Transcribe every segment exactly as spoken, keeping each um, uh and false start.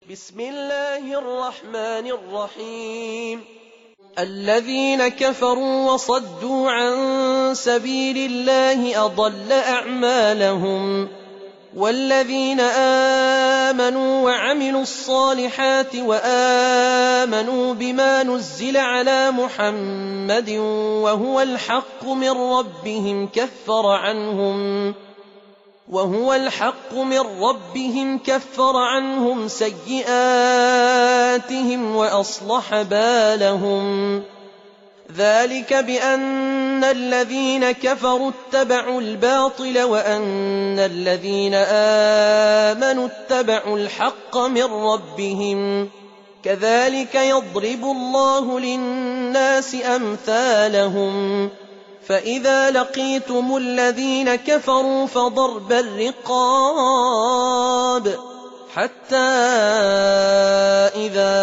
بسم الله الرحمن الرحيم الذين كفروا وصدوا عن سبيل الله أضل أعمالهم والذين آمنوا وعملوا الصالحات وآمنوا بما نزل على محمد وهو الحق من ربهم كفر عنهم وهو الحق من ربهم كفر عنهم سيئاتهم وأصلح بالهم ذلك بأن الذين كفروا اتبعوا الباطل وأن الذين آمنوا اتبعوا الحق من ربهم كذلك يضرب الله للناس أمثالهم فإذا لقيتم الذين كفروا فضرب الرقاب حتى إذا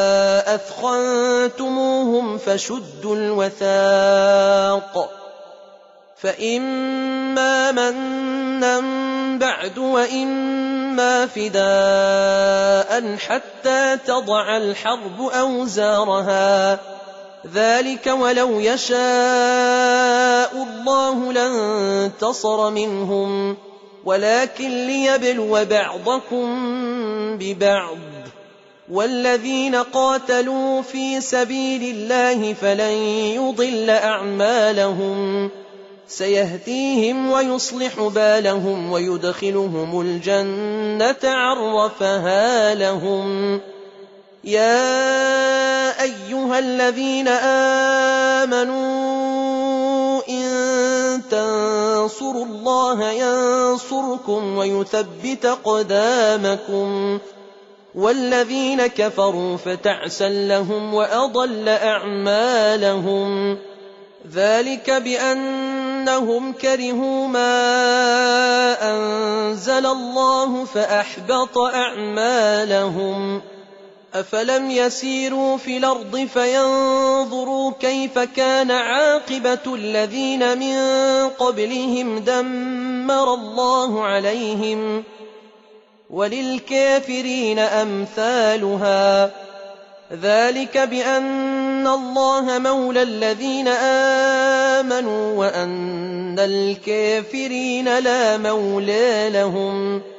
أثخنتموهم فشدوا الوثاق فإما منا بعد وإما فداء حتى تضع الحرب أوزارها ذلك ولو يشاء الله لانتصر منهم ولكن ليبلو بعضكم ببعض والذين قاتلوا في سبيل الله فلن يضل أعمالهم سيهديهم ويصلح بالهم ويدخلهم الجنة عرفها لهم يا أيها الذين آمنوا إن تنصروا الله ينصركم ويثبت أقدامكم والذين كفروا فتعسا لهم وأضل أعمالهم ذلك بأنهم كرهوا ما أنزل الله فأحبط أعمالهم أفلم يسيروا في الأرض فينظروا كيف كان عاقبة الذين من قبلهم دمر الله عليهم وللكافرين أمثالها ذلك بأن الله مولى الذين آمنوا وأن الكافرين لا مولى لهم